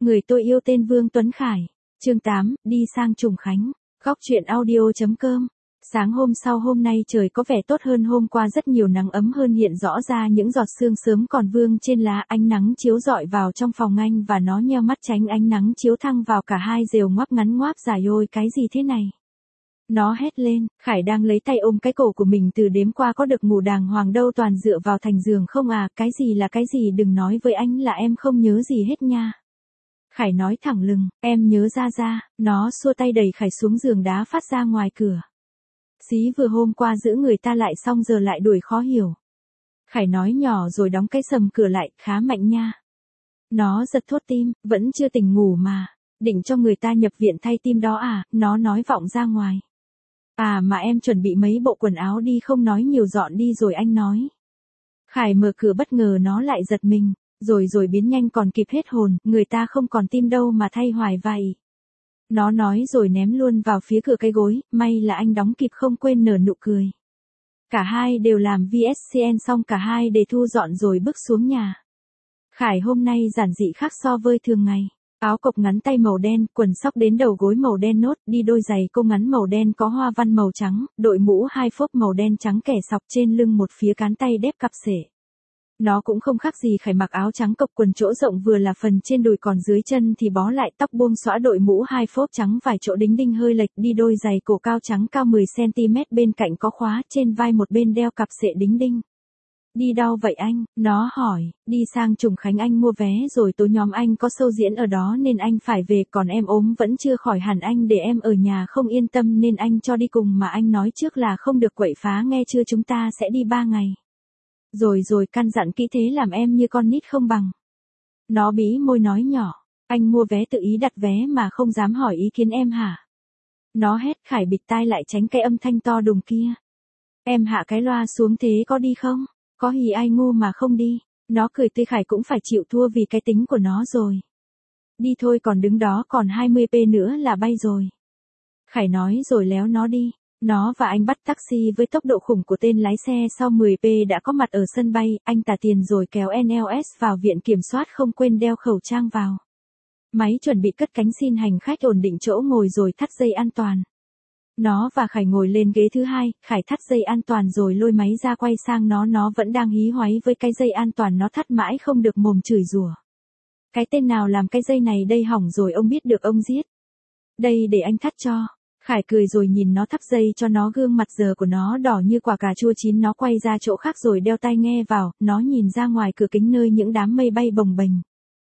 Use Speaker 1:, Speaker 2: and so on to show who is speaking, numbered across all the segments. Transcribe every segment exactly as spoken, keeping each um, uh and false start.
Speaker 1: Người tôi yêu tên Vương Tuấn Khải. Chương tám, đi sang Trùng Khánh. Góc truyện audio.com. Sáng hôm sau hôm nay trời có vẻ tốt hơn hôm qua, rất nhiều nắng ấm hơn, hiện rõ ra những giọt sương sớm còn vương trên lá. Ánh nắng chiếu rọi vào trong phòng anh và nó nheo mắt tránh ánh nắng chiếu thẳng vào cả hai, rều ngoắp ngắn ngoáp dài. Ôi cái gì thế này? Nó hét lên. Khải đang lấy tay ôm cái cổ của mình, từ đêm qua có được ngủ đàng hoàng đâu, toàn dựa vào thành giường không à. Cái gì là cái gì, đừng nói với anh là em không nhớ gì hết nha. Khải nói thẳng lừng, em nhớ ra ra. Nó xua tay đẩy Khải xuống giường đá phát ra ngoài cửa. Xí vừa hôm qua giữ người ta lại xong giờ lại đuổi, khó hiểu. Khải nói nhỏ rồi đóng cái sầm cửa lại, khá mạnh nha. Nó giật thốt tim, vẫn chưa tỉnh ngủ mà. Định cho người ta nhập viện thay tim đó à, nó nói vọng ra ngoài. À mà em chuẩn bị mấy bộ quần áo đi, không nói nhiều, dọn đi rồi anh nói. Khải mở cửa bất ngờ nó lại giật mình, rồi rồi biến nhanh còn kịp hết hồn, người ta không còn tim đâu mà thay hoài vậy. Nó nói rồi ném luôn vào phía cửa cái gối, may là anh đóng kịp không quên nở nụ cười. Cả hai đều làm vê ét xê en xong, cả hai để thu dọn rồi bước xuống nhà. Khải hôm nay giản dị khác so với thường ngày. Áo cộc ngắn tay màu đen, quần sóc đến đầu gối màu đen nốt, đi đôi giày cô ngắn màu đen có hoa văn màu trắng, đội mũ hai phốp màu đen trắng kẻ sọc, trên lưng một phía cán tay đép cặp sể. Nó cũng không khác gì Khải, mặc áo trắng cộc, quần chỗ rộng vừa là phần trên đùi, còn dưới chân thì bó lại, tóc buông xõa, đội mũ hai phốp trắng, vài chỗ đính đinh hơi lệch, đi đôi giày cổ cao trắng cao mười xăng ti mét, bên cạnh có khóa, trên vai một bên đeo cặp sệ đính đinh. Đi đâu vậy anh? Nó hỏi. Đi sang Trùng Khánh, anh mua vé rồi, tối nhóm anh có show diễn ở đó nên anh phải về, còn em ốm vẫn chưa khỏi hẳn, anh để em ở nhà không yên tâm nên anh cho đi cùng, mà anh nói trước là không được quậy phá nghe chưa, chúng ta sẽ đi ba ngày. Rồi rồi, căn dặn kỹ thế làm em như con nít không bằng. Nó bí môi nói nhỏ. Anh mua vé tự ý đặt vé mà không dám hỏi ý kiến em hả? Nó hét. Khải bịt tai lại tránh cái âm thanh to đùng kia. Em hạ cái loa xuống thế có đi không? Có hì ai ngu mà không đi. Nó cười tươi. Khải cũng phải chịu thua vì cái tính của nó rồi. Đi thôi, còn đứng đó, còn hai mươi pê nữa là bay rồi. Khải nói rồi léo nó đi. Nó và anh bắt taxi với tốc độ khủng của tên lái xe, sau mười pê đã có mặt ở sân bay, anh trả tiền rồi kéo en lờ ét vào viện kiểm soát, không quên đeo khẩu trang vào. Máy chuẩn bị cất cánh xin hành khách ổn định chỗ ngồi rồi thắt dây an toàn. Nó và Khải ngồi lên ghế thứ hai, Khải thắt dây an toàn rồi lôi máy ra quay sang nó, nó vẫn đang hí hoáy với cái dây an toàn, nó thắt mãi không được, mồm chửi rủa. Cái tên nào làm cái dây này đây hỏng rồi, ông biết được ông giết. Đây để anh thắt cho. Khải cười rồi nhìn nó thắt dây cho nó, gương mặt giờ của nó đỏ như quả cà chua chín. Nó quay ra chỗ khác rồi đeo tai nghe vào, nó nhìn ra ngoài cửa kính nơi những đám mây bay bồng bềnh.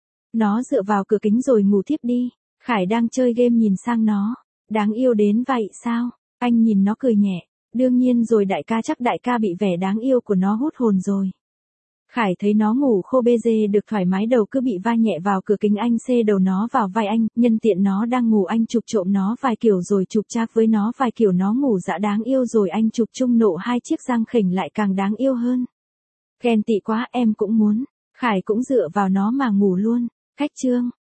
Speaker 1: Nó dựa vào cửa kính rồi ngủ thiếp đi. Khải đang chơi game nhìn sang nó. Đáng yêu đến vậy sao? Anh nhìn nó cười nhẹ. Đương nhiên rồi đại ca, chắc đại ca bị vẻ đáng yêu của nó hút hồn rồi. Khải thấy nó ngủ khô bê dê được thoải mái, đầu cứ bị va nhẹ vào cửa kính, anh xê đầu nó vào vai anh, nhân tiện nó đang ngủ anh chụp trộm nó vài kiểu rồi chụp chác với nó vài kiểu, nó ngủ dã đáng yêu rồi anh chụp chung nộ hai chiếc răng khểnh lại càng đáng yêu hơn. Ghen tị quá, em cũng muốn. Khải cũng dựa vào nó mà ngủ luôn. Khách trương,